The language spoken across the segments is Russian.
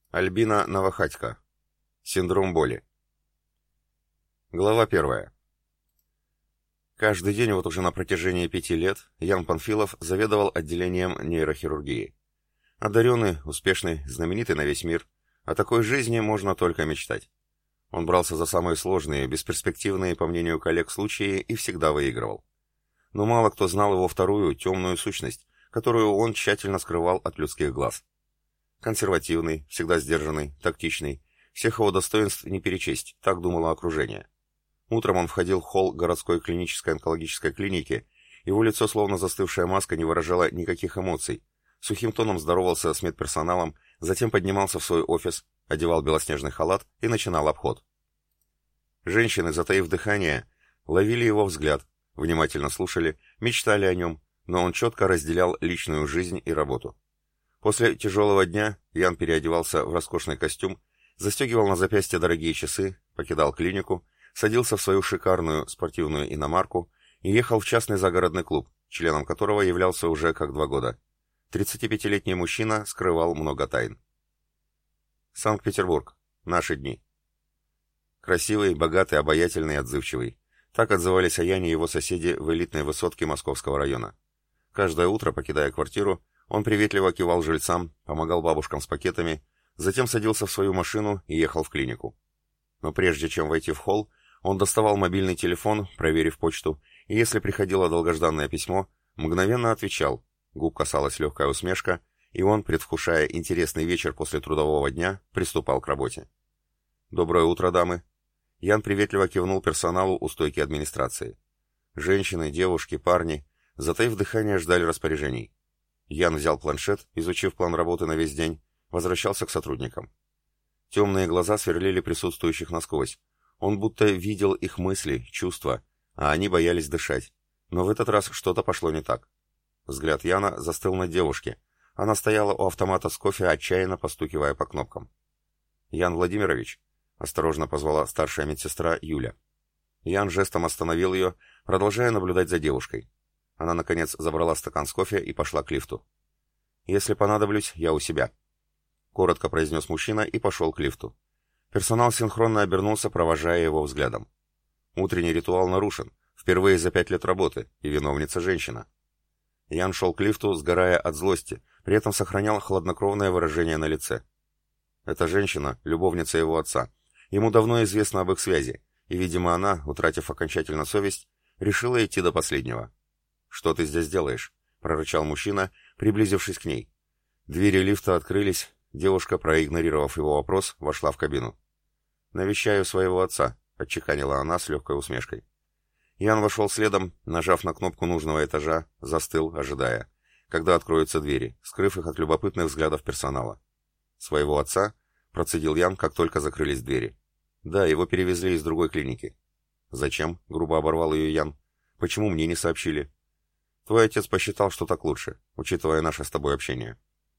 Альбина Новохатько. Синдром боли. Глава 1. Каждый день вот уже на протяжении 5 лет Ян Панфилов заведовал отделением нейрохирургии. Одаренный, успешный, знаменитый на весь мир. О такой жизни можно только мечтать. Он брался за самые сложные, бесперспективные, по мнению коллег, случаи и всегда выигрывал. Но мало кто знал его вторую, темную сущность, которую он тщательно скрывал от людских глаз. Консервативный, всегда сдержанный, тактичный. Всех его достоинств не перечесть, так думало окружение. Утром он входил в холл городской клинической онкологической клиники, его лицо, словно застывшая маска, не выражало никаких эмоций. Сухим тоном здоровался с медперсоналом, затем поднимался в свой офис, одевал белоснежный халат и начинал обход. Женщины, затаив дыхание, ловили его взгляд, внимательно слушали, мечтали о нем, но он четко разделял личную жизнь и работу. После тяжелого дня Ян переодевался в роскошный костюм, застегивал на запястье дорогие часы, покидал клинику, садился в свою шикарную спортивную иномарку и ехал в частный загородный клуб, членом которого являлся уже как 2 года. 35-летний мужчина скрывал много тайн. Санкт-Петербург. Наши дни. Красивый, богатый, обаятельный, отзывчивый. Так отзывались о Яне его соседи в элитной высотке Московского района. Каждое утро, покидая квартиру, он приветливо кивал жильцам, помогал бабушкам с пакетами, затем садился в свою машину и ехал в клинику. Но прежде чем войти в холл, он доставал мобильный телефон, проверив почту, и если приходило долгожданное письмо, мгновенно отвечал, губ касалась легкая усмешка, и он, предвкушая интересный вечер после трудового дня, приступал к работе. «Доброе утро, дамы!» Ян приветливо кивнул персоналу у стойки администрации. Женщины, девушки, парни, затаив дыхание, ждали распоряжений. Ян взял планшет, изучив план работы на весь день, возвращался к сотрудникам. Темные глаза сверлили присутствующих насквозь. Он будто видел их мысли, чувства, а они боялись дышать. Но в этот раз что-то пошло не так. Взгляд Яна застыл на девушке. Она стояла у автомата с кофе, отчаянно постукивая по кнопкам. «Ян Владимирович», — осторожно позвала старшая медсестра Юля. Ян жестом остановил ее, продолжая наблюдать за девушкой. Она, наконец, забрала стакан с кофе и пошла к лифту. «Если понадоблюсь, я у себя», — коротко произнес мужчина и пошел к лифту. Персонал синхронно обернулся, провожая его взглядом. Утренний ритуал нарушен, впервые за 5 лет работы, и виновница женщина. Ян шел к лифту, сгорая от злости, при этом сохранял хладнокровное выражение на лице. Эта женщина — любовница его отца. Ему давно известно об их связи, и, видимо, она, утратив окончательно совесть, решила идти до последнего. «Что ты здесь делаешь?» — прорычал мужчина, приблизившись к ней. Двери лифта открылись, девушка, проигнорировав его вопрос, вошла в кабину. «Навещаю своего отца», — отчеканила она с легкой усмешкой. Ян вошел следом, нажав на кнопку нужного этажа, застыл, ожидая, когда откроются двери, скрыв их от любопытных взглядов персонала. «Своего отца?» — процедил Ян, как только закрылись двери. «Да, его перевезли из другой клиники». «Зачем?» — грубо оборвал ее Ян. «Почему мне не сообщили?» «Твой отец посчитал, что так лучше, учитывая наше с тобой общение».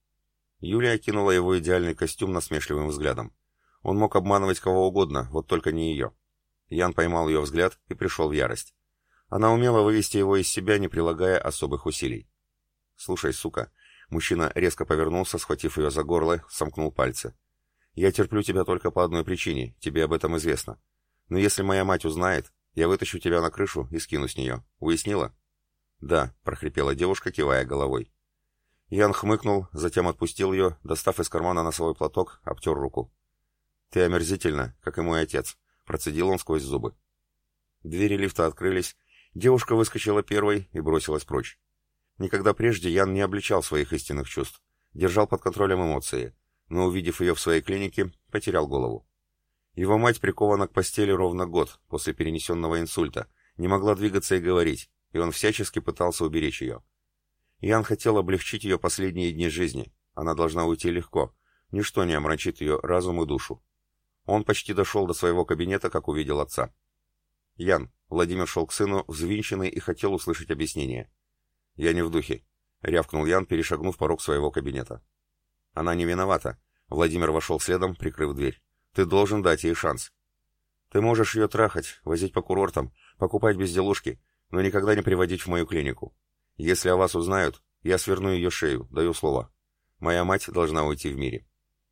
Юлия окинула его идеальный костюм насмешливым взглядом. Он мог обманывать кого угодно, вот только не ее. Ян поймал ее взгляд и пришел в ярость. Она умела вывести его из себя, не прилагая особых усилий. «Слушай, сука». Мужчина резко повернулся, схватив ее за горло, сомкнул пальцы. «Я терплю тебя только по одной причине, тебе об этом известно. Но если моя мать узнает, я вытащу тебя на крышу и скину с нее. Уяснила?» «Да», — прохрипела девушка, кивая головой. Ян хмыкнул, затем отпустил ее, достав из кармана носовой платок, обтер руку. «Ты омерзительна, как и мой отец», — процедил он сквозь зубы. Двери лифта открылись, девушка выскочила первой и бросилась прочь. Никогда прежде Ян не обличал своих истинных чувств, держал под контролем эмоции, но, увидев ее в своей клинике, потерял голову. Его мать прикована к постели ровно год после перенесенного инсульта, не могла двигаться и говорить, и он всячески пытался уберечь ее. Ян хотел облегчить ее последние дни жизни, она должна уйти легко, ничто не омрачит ее разум и душу. Он почти дошел до своего кабинета, как увидел отца. «Ян», — Владимир шел к сыну, взвинченный, и хотел услышать объяснение. «Я не в духе», — рявкнул Ян, перешагнув порог своего кабинета. «Она не виновата», — Владимир вошел следом, прикрыв дверь. «Ты должен дать ей шанс. Ты можешь ее трахать, возить по курортам, покупать безделушки, но никогда не приводить в мою клинику. Если о вас узнают, я сверну ее шею, даю слово. Моя мать должна уйти в мире».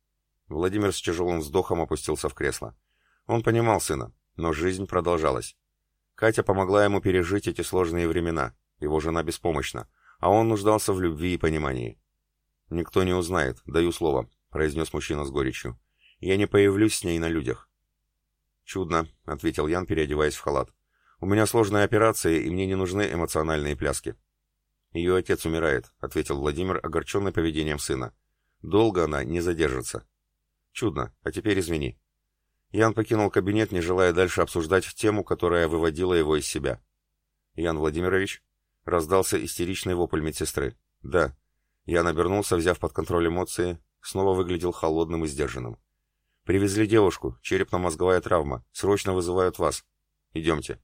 Владимир с тяжелым вздохом опустился в кресло. Он понимал сына, но жизнь продолжалась. Катя помогла ему пережить эти сложные времена, его жена беспомощна, а он нуждался в любви и понимании. «Никто не узнает, даю слово», — произнес мужчина с горечью. «Я не появлюсь с ней на людях». «Чудно», — ответил Ян, переодеваясь в халат. «У меня сложная операция, и мне не нужны эмоциональные пляски». «Ее отец умирает», — ответил Владимир, огорченный поведением сына. «Долго она не задержится». «Чудно, а теперь извини». Ян покинул кабинет, не желая дальше обсуждать тему, которая выводила его из себя. «Ян Владимирович?» — раздался истеричный вопль медсестры. «Да». Ян обернулся, взяв под контроль эмоции, снова выглядел холодным и сдержанным. «Привезли девушку, черепно-мозговая травма. Срочно вызывают вас. Идемте».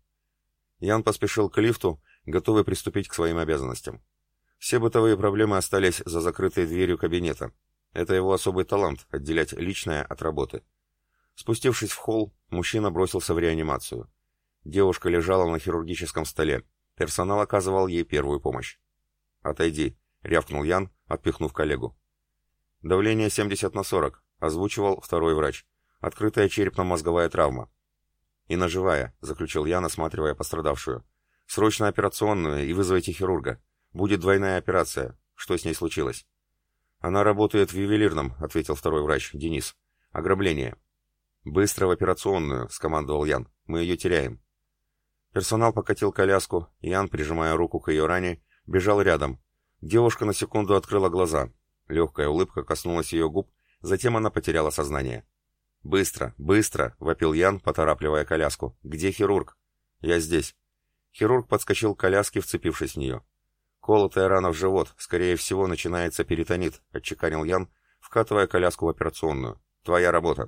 Ян поспешил к лифту, готовый приступить к своим обязанностям. Все бытовые проблемы остались за закрытой дверью кабинета. Это его особый талант — отделять личное от работы. Спустившись в холл, мужчина бросился в реанимацию. Девушка лежала на хирургическом столе. Персонал оказывал ей первую помощь. «Отойди», — рявкнул Ян, отпихнув коллегу. «Давление 70/40», — озвучивал второй врач. «Открытая черепно-мозговая травма». «И ножевая», — заключил Ян, осматривая пострадавшую. «Срочно операционную и вызовите хирурга. Будет двойная операция. Что с ней случилось?» «Она работает в ювелирном», — ответил второй врач, Денис. «Ограбление». «Быстро в операционную», — скомандовал Ян. «Мы ее теряем». Персонал покатил коляску, Ян, прижимая руку к ее ране, бежал рядом. Девушка на секунду открыла глаза. Легкая улыбка коснулась ее губ, затем она потеряла сознание. «Быстро, быстро!» — вопил Ян, поторапливая коляску. «Где хирург?» «Я здесь». Хирург подскочил к коляске, вцепившись в нее. «Колотая рана в живот, скорее всего, начинается перитонит», — отчеканил Ян, вкатывая коляску в операционную. «Твоя работа».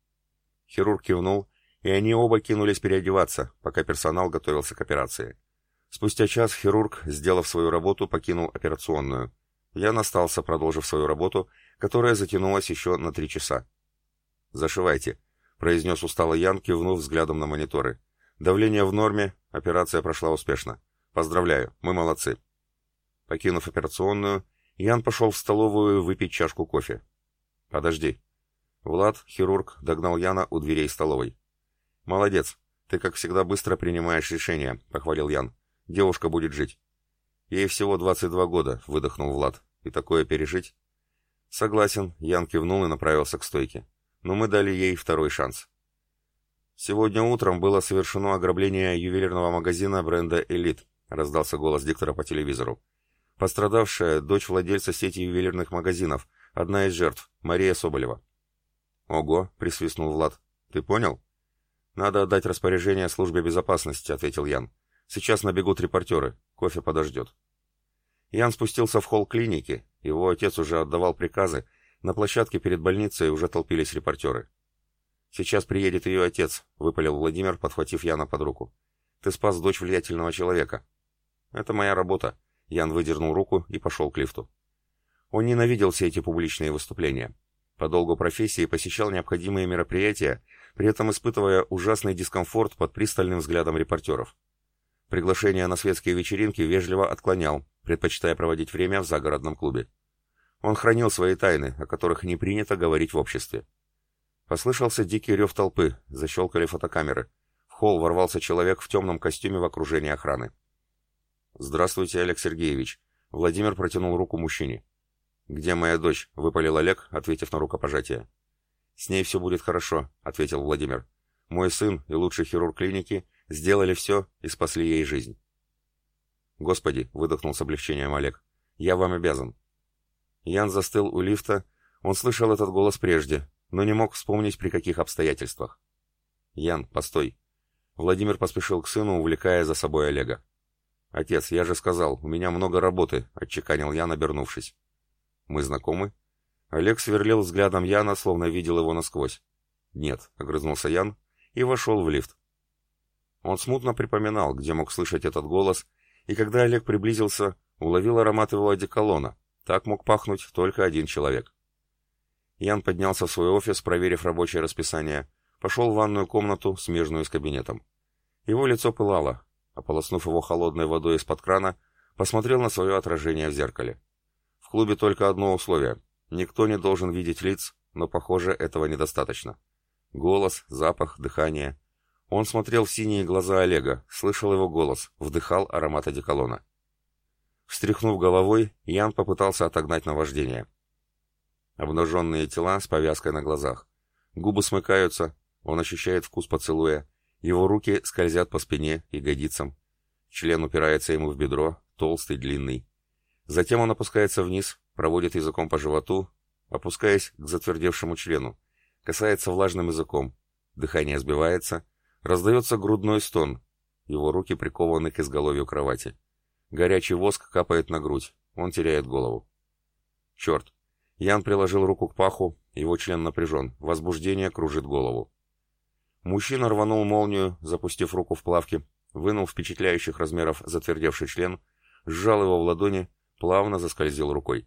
Хирург кивнул, и они оба кинулись переодеваться, пока персонал готовился к операции. Спустя час хирург, сделав свою работу, покинул операционную. Ян остался, продолжив свою работу, которая затянулась еще на 3 часа. «Зашивайте», — произнес устало Ян, кивнув взглядом на мониторы. «Давление в норме, операция прошла успешно. Поздравляю, мы молодцы». Покинув операционную, Ян пошел в столовую выпить чашку кофе. «Подожди». Влад, хирург, догнал Яна у дверей столовой. «Молодец, ты, как всегда, быстро принимаешь решения», — похвалил Ян. «Девушка будет жить». «Ей всего 22 года», — выдохнул Влад. «И такое пережить?» «Согласен», — Ян кивнул и направился к стойке. «Но мы дали ей второй шанс». «Сегодня утром было совершено ограбление ювелирного магазина бренда «Элит», — раздался голос диктора по телевизору. «Пострадавшая — дочь владельца сети ювелирных магазинов, одна из жертв, Мария Соболева». «Ого», — присвистнул Влад. «Ты понял?» «Надо отдать распоряжение службе безопасности», — ответил Ян. «Сейчас набегут репортеры. Кофе подождет». Ян спустился в холл клиники. Его отец уже отдавал приказы. На площадке перед больницей уже толпились репортеры. «Сейчас приедет ее отец», — выпалил Владимир, подхватив Яна под руку. «Ты спас дочь влиятельного человека». «Это моя работа». Ян выдернул руку и пошел к лифту. Он ненавидел все эти публичные выступления. По долгу профессии посещал необходимые мероприятия, при этом испытывая ужасный дискомфорт под пристальным взглядом репортеров. Приглашения на светские вечеринки вежливо отклонял, предпочитая проводить время в загородном клубе. Он хранил свои тайны, о которых не принято говорить в обществе. Послышался дикий рев толпы, защелкали фотокамеры. В холл ворвался человек в темном костюме в окружении охраны. «Здравствуйте, Олег Сергеевич». Владимир протянул руку мужчине. «Где моя дочь?» — выпалил Олег, ответив на рукопожатие. «С ней все будет хорошо», — ответил Владимир. «Мой сын и лучший хирург клиники сделали все и спасли ей жизнь». «Господи», — выдохнул с облегчением Олег, — «я вам обязан». Ян застыл у лифта, он слышал этот голос прежде, но не мог вспомнить, при каких обстоятельствах. «Ян, постой». Владимир поспешил к сыну, увлекая за собой Олега. «Отец, я же сказал, у меня много работы», — отчеканил Ян, обернувшись. «Мы знакомы?» Олег сверлил взглядом Яна, словно видел его насквозь. «Нет», — огрызнулся Ян и вошел в лифт. Он смутно припоминал, где мог слышать этот голос, и когда Олег приблизился, уловил аромат его одеколона. Так мог пахнуть только один человек. Ян поднялся в свой офис, проверив рабочее расписание, пошел в ванную комнату, смежную с кабинетом. Его лицо пылало. Ополоснув его холодной водой из-под крана, посмотрел на свое отражение в зеркале. В клубе только одно условие. Никто не должен видеть лиц, но, похоже, этого недостаточно. Голос, запах, дыхание. Он смотрел в синие глаза Олега, слышал его голос, вдыхал аромат одеколона. Встряхнув головой, Ян попытался отогнать наваждение. Обнаженные тела с повязкой на глазах. Губы смыкаются, он ощущает вкус поцелуя. Его руки скользят по спине, ягодицам. Член упирается ему в бедро, толстый, длинный. Затем он опускается вниз, проводит языком по животу, опускаясь к затвердевшему члену. Касается влажным языком. Дыхание сбивается. Раздается грудной стон. Его руки прикованы к изголовью кровати. Горячий воск капает на грудь. Он теряет голову. Черт. Ян приложил руку к паху, его член напряжен. Возбуждение кружит голову. Мужчина рванул молнию, запустив руку в плавки, вынул впечатляющих размеров затвердевший член, сжал его в ладони, плавно заскользил рукой.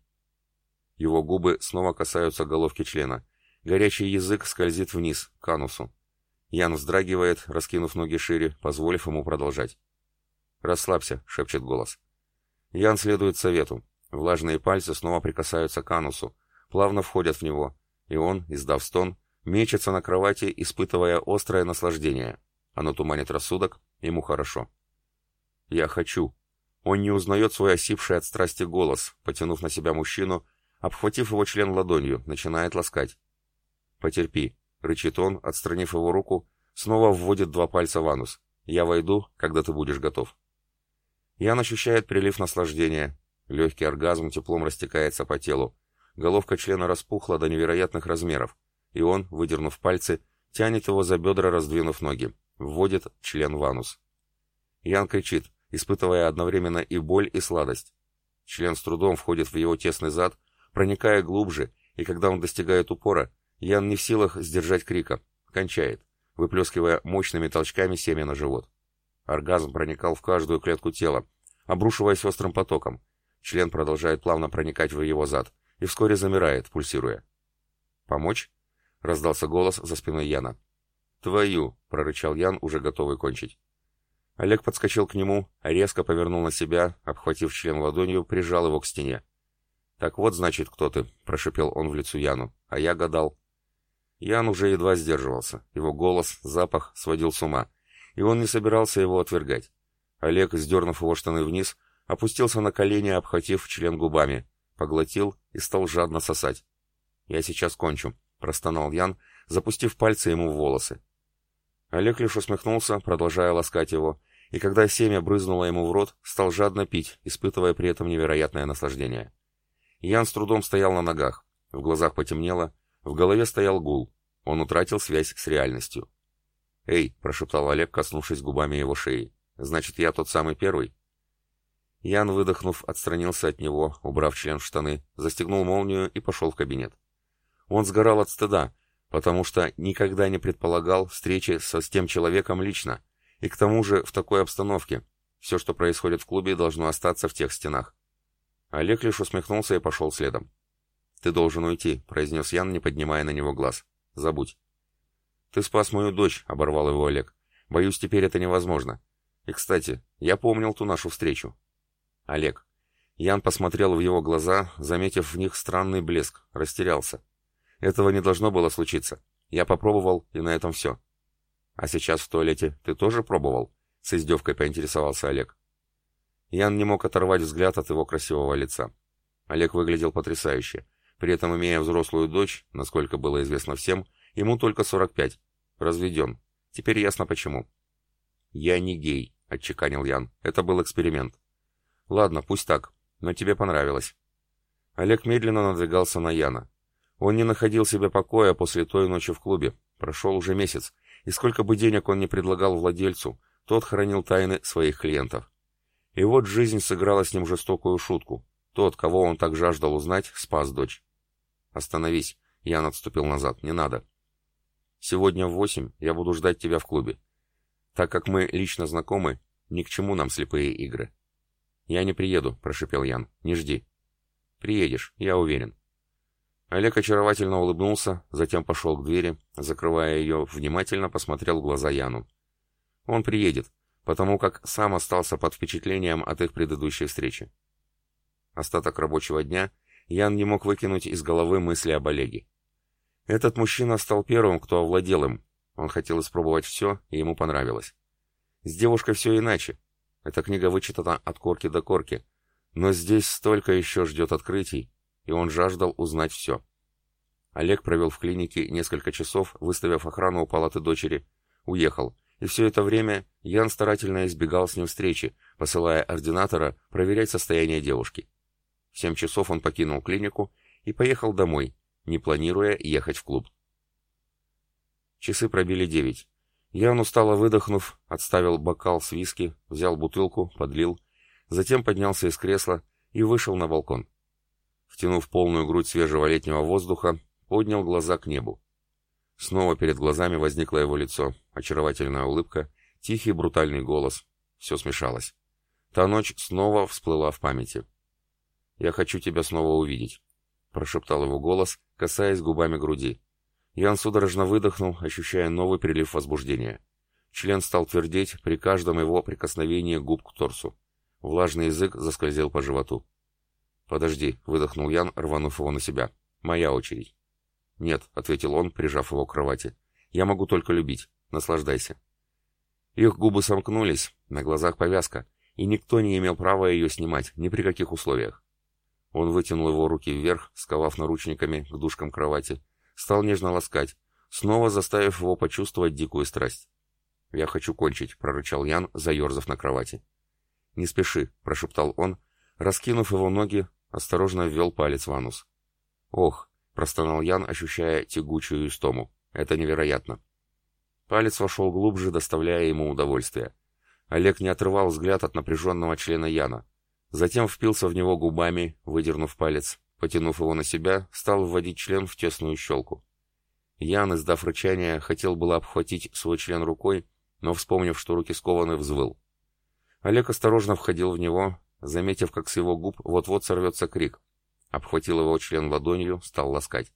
Его губы снова касаются головки члена. Горячий язык скользит вниз, к анусу. Ян вздрагивает, раскинув ноги шире, позволив ему продолжать. «Расслабься», — шепчет голос. Ян следует совету. Влажные пальцы снова прикасаются к анусу, плавно входят в него, и он, издав стон, мечется на кровати, испытывая острое наслаждение. Оно туманит рассудок, ему хорошо. «Я хочу». Он не узнает свой осипший от страсти голос, потянув на себя мужчину, обхватив его член ладонью, начинает ласкать. «Потерпи», — рычит он, отстранив его руку, снова вводит 2 пальца в анус. «Я войду, когда ты будешь готов». Ян ощущает прилив наслаждения. Легкий оргазм теплом растекается по телу. Головка члена распухла до невероятных размеров, и он, выдернув пальцы, тянет его за бедра, раздвинув ноги, вводит член в анус. Ян кричит, испытывая одновременно и боль, и сладость. Член с трудом входит в его тесный зад, проникая глубже, и когда он достигает упора, Ян не в силах сдержать крика, кончает, выплескивая мощными толчками семя на живот. Оргазм проникал в каждую клетку тела, обрушиваясь острым потоком. Член продолжает плавно проникать в его зад и вскоре замирает, пульсируя. «Помочь?» — раздался голос за спиной Яна. «Твою!» — прорычал Ян, уже готовый кончить. Олег подскочил к нему, резко повернул на себя, обхватив член ладонью, прижал его к стене. «Так вот, значит, кто ты», — прошипел он в лицо Яну, а я гадал. Ян уже едва сдерживался, его голос, запах сводил с ума, и он не собирался его отвергать. Олег, сдернув его штаны вниз, опустился на колени, обхватив член губами, поглотил и стал жадно сосать. «Я сейчас кончу», — простонал Ян, запустив пальцы ему в волосы. Олег лишь усмехнулся, продолжая ласкать его, и когда семя брызнуло ему в рот, стал жадно пить, испытывая при этом невероятное наслаждение. Ян с трудом стоял на ногах, в глазах потемнело, в голове стоял гул, он утратил связь с реальностью. «Эй», — прошептал Олег, коснувшись губами его шеи, — «значит, я тот самый первый?» Ян, выдохнув, отстранился от него, убрав член в штаны, застегнул молнию и пошел в кабинет. Он сгорал от стыда, потому что никогда не предполагал встречи с тем человеком лично, и к тому же в такой обстановке. Все, что происходит в клубе, должно остаться в тех стенах. Олег лишь усмехнулся и пошел следом. «Ты должен уйти», — произнес Ян, не поднимая на него глаз. «Забудь». «Ты спас мою дочь», — оборвал его Олег. «Боюсь, теперь это невозможно. И, кстати, я помнил ту нашу встречу». «Олег». Ян посмотрел в его глаза, заметив в них странный блеск, растерялся. «Этого не должно было случиться. Я попробовал, и на этом все». «А сейчас в туалете ты тоже пробовал?» — с издевкой поинтересовался Олег. Ян не мог оторвать взгляд от его красивого лица. Олег выглядел потрясающе. При этом, имея взрослую дочь, насколько было известно всем, ему только 45. Разведен. Теперь ясно почему. «Я не гей», — отчеканил Ян. «Это был эксперимент». «Ладно, пусть так. Но тебе понравилось». Олег медленно надвигался на Яна. Он не находил себе покоя после той ночи в клубе. Прошел уже месяц, и сколько бы денег он ни предлагал владельцу, тот хранил тайны своих клиентов. И вот жизнь сыграла с ним жестокую шутку. Тот, кого он так жаждал узнать, спас дочь. «Остановись», — Ян отступил назад, — «не надо. Сегодня в 8 я буду ждать тебя в клубе. Так как мы лично знакомы, ни к чему нам слепые игры». «Я не приеду», — прошипел Ян, — «не жди». «Приедешь, я уверен». Олег очаровательно улыбнулся, затем пошел к двери, закрывая ее, внимательно посмотрел в глаза Яну. Он приедет, потому как сам остался под впечатлением от их предыдущей встречи. Остаток рабочего дня Ян не мог выкинуть из головы мысли об Олеге. Этот мужчина стал первым, кто овладел им. Он хотел испробовать все, и ему понравилось. С девушкой все иначе. Эта книга вычитана от корки до корки. Но здесь столько еще ждет открытий, и он жаждал узнать все. Олег провел в клинике несколько часов, выставив охрану у палаты дочери, уехал, и все это время Ян старательно избегал с ним встречи, посылая ординатора проверять состояние девушки. В 7 часов он покинул клинику и поехал домой, не планируя ехать в клуб. Часы пробили 9. Ян, устало выдохнув, отставил бокал с виски, взял бутылку, подлил, затем поднялся из кресла и вышел на балкон. Втянув полную грудь свежего летнего воздуха, поднял глаза к небу. Снова перед глазами возникло его лицо, очаровательная улыбка, тихий брутальный голос. Все смешалось. Та ночь снова всплыла в памяти. «Я хочу тебя снова увидеть», — прошептал его голос, касаясь губами груди. Ян судорожно выдохнул, ощущая новый прилив возбуждения. Член стал твердеть при каждом его прикосновении губ к торсу. Влажный язык заскользил по животу. «Подожди», — выдохнул Ян, рванув его на себя. «Моя очередь». «Нет», — ответил он, прижав его к кровати. «Я могу только любить. Наслаждайся». Их губы сомкнулись, на глазах повязка, и никто не имел права ее снимать, ни при каких условиях. Он вытянул его руки вверх, сковав наручниками к дужкам кровати, стал нежно ласкать, снова заставив его почувствовать дикую страсть. «Я хочу кончить», — прорычал Ян, заерзав на кровати. «Не спеши», — прошептал он, раскинув его ноги, осторожно ввел палец в анус. «Ох», — простонал Ян, ощущая тягучую истому, — «это невероятно». Палец вошел глубже, доставляя ему удовольствие. Олег не отрывал взгляд от напряженного члена Яна. Затем впился в него губами, выдернув палец, потянув его на себя, стал вводить член в тесную щелку. Ян, издав рычание, хотел было обхватить свой член рукой, но, вспомнив, что руки скованы, взвыл. Олег осторожно входил в него, заметив, как с его губ вот-вот сорвется крик. Обхватил его член ладонью, стал ласкать.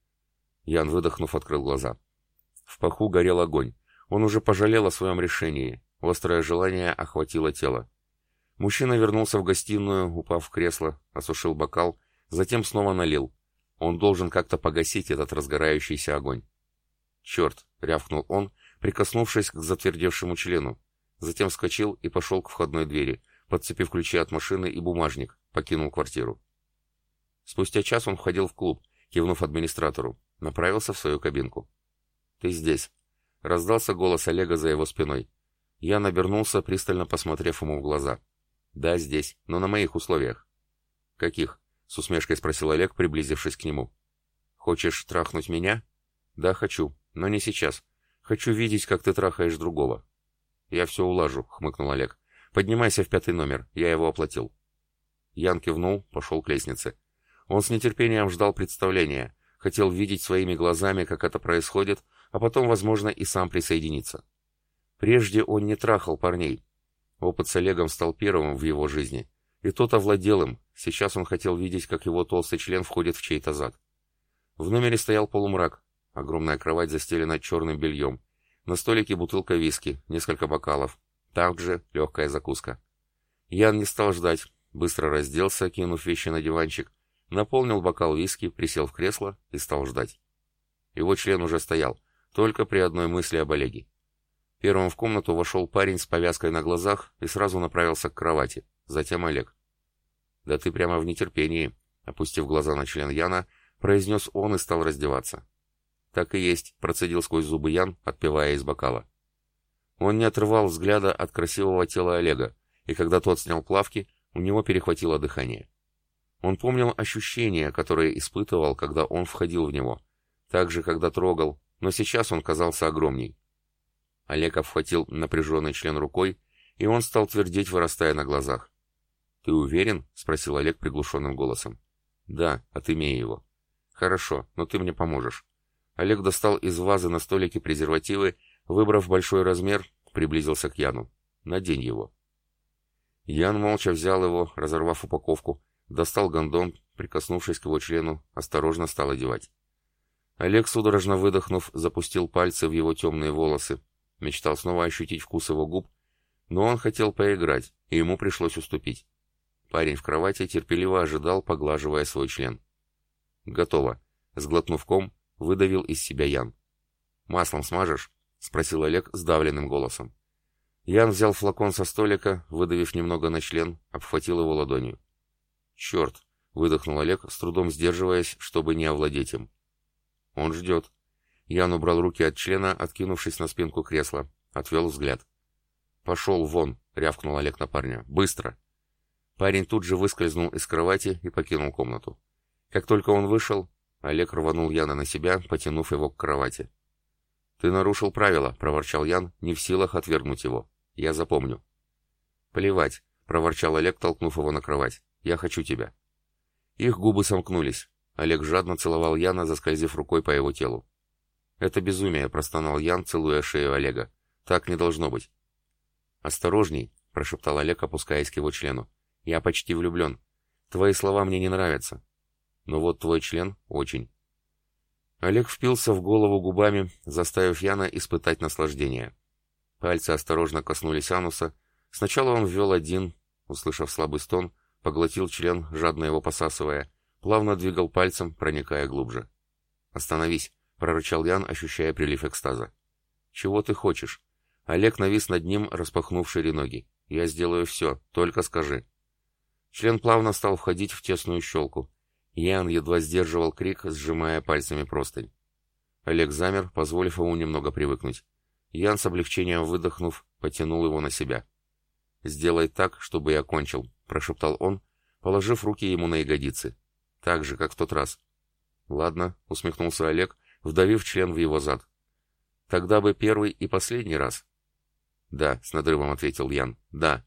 Ян, выдохнув, открыл глаза. В паху горел огонь. Он уже пожалел о своем решении. Острое желание охватило тело. Мужчина вернулся в гостиную, упав в кресло, осушил бокал, затем снова налил. Он должен как-то погасить этот разгорающийся огонь. «Черт!» — рявкнул он, прикоснувшись к затвердевшему члену. Затем вскочил и пошел к входной двери, подцепив ключи от машины и бумажник, покинул квартиру. Спустя час он входил в клуб, кивнув администратору, направился в свою кабинку. «Ты здесь!» — раздался голос Олега за его спиной. Ян обернулся, пристально посмотрев ему в глаза. «Да, здесь, но на моих условиях». «Каких?» — с усмешкой спросил Олег, приблизившись к нему. «Хочешь трахнуть меня?» «Да, хочу, но не сейчас. Хочу видеть, как ты трахаешь другого». «Я все улажу», — хмыкнул Олег. «Поднимайся в 5-й номер, я его оплатил». Ян кивнул, пошел к лестнице. Он с нетерпением ждал представления, хотел видеть своими глазами, как это происходит, а потом, возможно, и сам присоединиться. Прежде он не трахал парней. Опыт с Олегом стал первым в его жизни, и тот овладел им. Сейчас он хотел видеть, как его толстый член входит в чей-то зад. В номере стоял полумрак. Огромная кровать застелена черным бельем. На столике бутылка виски, несколько бокалов. Также легкая закуска. Ян не стал ждать. Быстро разделся, кинув вещи на диванчик. Наполнил бокал виски, присел в кресло и стал ждать. Его член уже стоял, только при одной мысли об Олеге. Первым в комнату вошел парень с повязкой на глазах и сразу направился к кровати. Затем Олег. «Да ты прямо в нетерпении», — опустив глаза на член Яна, произнес он и стал раздеваться. «Так и есть», — процедил сквозь зубы Ян, отпивая из бокала. Он не отрывал взгляда от красивого тела Олега, и когда тот снял плавки, у него перехватило дыхание. Он помнил ощущения, которые испытывал, когда он входил в него, так же, когда трогал, но сейчас он казался огромней. Олег обхватил напряженный член рукой, и он стал твердеть, вырастая на глазах. «Ты уверен?» — спросил Олег приглушенным голосом. «Да, отымей его». «Хорошо, но ты мне поможешь». Олег достал из вазы на столике презервативы, выбрав большой размер, приблизился к Яну. «Надень его». Ян молча взял его, разорвав упаковку, достал гондон, прикоснувшись к его члену, осторожно стал одевать. Олег, судорожно выдохнув, запустил пальцы в его темные волосы, мечтал снова ощутить вкус его губ, но он хотел поиграть, и ему пришлось уступить. Парень в кровати терпеливо ожидал, поглаживая свой член. «Готово». Сглотнув ком, выдавил из себя Ян. «Маслом смажешь?» — спросил Олег сдавленным голосом. Ян взял флакон со столика, выдавив немного на член, обхватил его ладонью. «Черт!» — выдохнул Олег, с трудом сдерживаясь, чтобы не овладеть им. «Он ждет». Ян убрал руки от члена, откинувшись на спинку кресла, отвел взгляд. «Пошел вон!» — рявкнул Олег на парня. «Быстро!» Парень тут же выскользнул из кровати и покинул комнату. Как только он вышел, Олег рванул Яна на себя, потянув его к кровати. «Ты нарушил правила», — проворчал Ян, не в силах отвергнуть его. «Я запомню». «Плевать», — проворчал Олег, толкнув его на кровать. «Я хочу тебя». Их губы сомкнулись. Олег жадно целовал Яна, заскользив рукой по его телу. «Это безумие», — простонал Ян, целуя шею Олега. «Так не должно быть». «Осторожней», — прошептал Олег, опускаясь к его члену. «Я почти влюблен. Твои слова мне не нравятся. Но вот твой член очень». Олег впился в голову губами, заставив Яна испытать наслаждение. Пальцы осторожно коснулись ануса. Сначала он ввел один, услышав слабый стон, поглотил член, жадно его посасывая, плавно двигал пальцем, проникая глубже. «Остановись», — прорычал Ян, ощущая прилив экстаза. «Чего ты хочешь?» Олег навис над ним, распахнув шире ноги. «Я сделаю все, только скажи». Член плавно стал входить в тесную щелку. Ян едва сдерживал крик, сжимая пальцами простынь. Олег замер, позволив ему немного привыкнуть. Ян, с облегчением выдохнув, потянул его на себя. «Сделай так, чтобы я кончил», — прошептал он, положив руки ему на ягодицы. «Так же, как в тот раз». «Ладно», — усмехнулся Олег, вдавив член в его зад. «Тогда бы первый и последний раз». «Да», — с надрывом ответил Ян, — «да».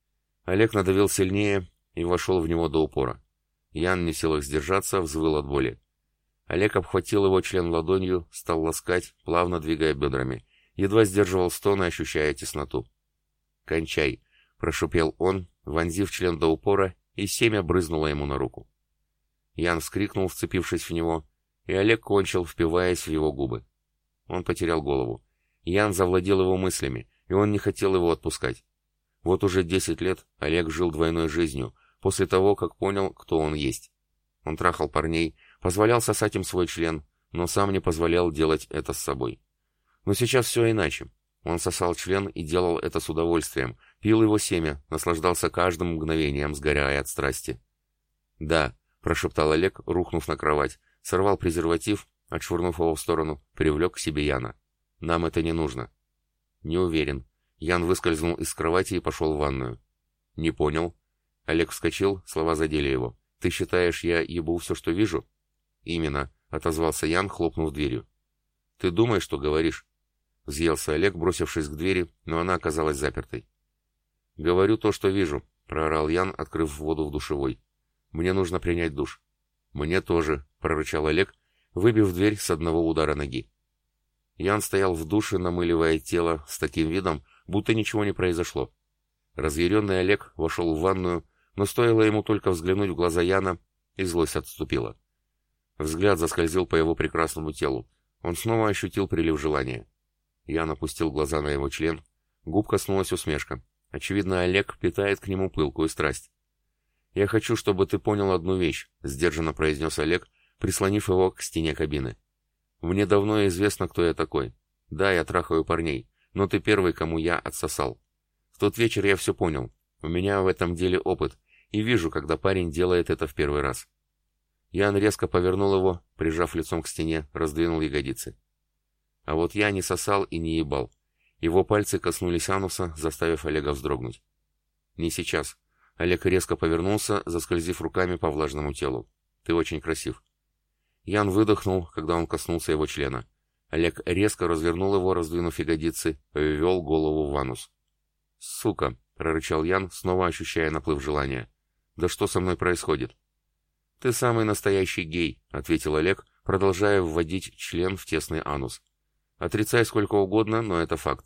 Олег надавил сильнее и вошел в него до упора. Ян, не в силах сдержаться, взвыл от боли. Олег обхватил его член ладонью, стал ласкать, плавно двигая бедрами. Едва сдерживал стоны, ощущая тесноту. «Кончай», — прошипел он, вонзив член до упора, и семя брызнуло ему на руку. Ян вскрикнул, вцепившись в него, и Олег кончил, впиваясь в его губы. Он потерял голову. Ян завладел его мыслями, и он не хотел его отпускать. Вот уже 10 лет Олег жил двойной жизнью, после того, как понял, кто он есть. Он трахал парней, позволял сосать им свой член, но сам не позволял делать это с собой. Но сейчас все иначе. Он сосал член и делал это с удовольствием, пил его семя, наслаждался каждым мгновением, сгорая от страсти. «Да», — прошептал Олег, рухнув на кровать, сорвал презерватив, отшвырнув его в сторону, привлек к себе Яна. «Нам это не нужно». «Не уверен». Ян выскользнул из кровати и пошел в ванную. «Не понял». Олег вскочил, слова задели его. «Ты считаешь, я ебу все, что вижу?» «Именно», — отозвался Ян, хлопнув дверью. «Ты думаешь, что говоришь?» Взъелся Олег, бросившись к двери, но она оказалась запертой. «Говорю то, что вижу», — проорал Ян, открыв воду в душевой. «Мне нужно принять душ». «Мне тоже», — прорычал Олег, выбив дверь с одного удара ноги. Ян стоял в душе, намыливая тело с таким видом, будто ничего не произошло. Разъяренный Олег вошел в ванную, но стоило ему только взглянуть в глаза Яна, и злость отступила. Взгляд заскользил по его прекрасному телу. Он снова ощутил прилив желания. Ян опустил глаза на его член. Губ коснулась усмешка. Очевидно, Олег питает к нему пылкую страсть. «Я хочу, чтобы ты понял одну вещь», — сдержанно произнес Олег, прислонив его к стене кабины. «Мне давно известно, кто я такой. Да, я трахаю парней, но ты первый, кому я отсосал. В тот вечер я все понял. У меня в этом деле опыт, и вижу, когда парень делает это в первый раз». Ян резко повернул его, прижав лицом к стене, раздвинул ягодицы. А вот я не сосал и не ебал. Его пальцы коснулись ануса, заставив Олега вздрогнуть. «Не сейчас». Олег резко повернулся, заскользив руками по влажному телу. «Ты очень красив». Ян выдохнул, когда он коснулся его члена. Олег резко развернул его, раздвинув ягодицы, ввел голову в анус. «Сука!» — прорычал Ян, снова ощущая наплыв желания. «Да что со мной происходит?» «Ты самый настоящий гей», — ответил Олег, продолжая вводить член в тесный анус. «Отрицай сколько угодно, но это факт».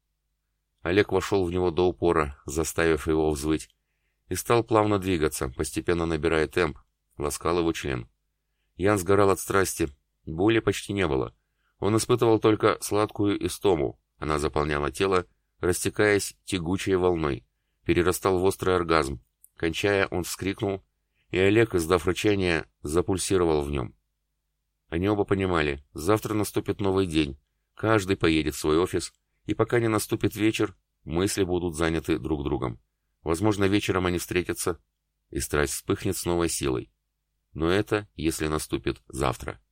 Олег вошел в него до упора, заставив его взвыть, и стал плавно двигаться, постепенно набирая темп, ласкал его член. Ян сгорал от страсти, боли почти не было. Он испытывал только сладкую истому, она заполняла тело, растекаясь тягучей волной, перерастал в острый оргазм. Кончая, он вскрикнул, и Олег, издав рычание, запульсировал в нем. Они оба понимали, завтра наступит новый день, каждый поедет в свой офис, и пока не наступит вечер, мысли будут заняты друг другом. Возможно, вечером они встретятся, и страсть вспыхнет с новой силой. Но это, если наступит завтра.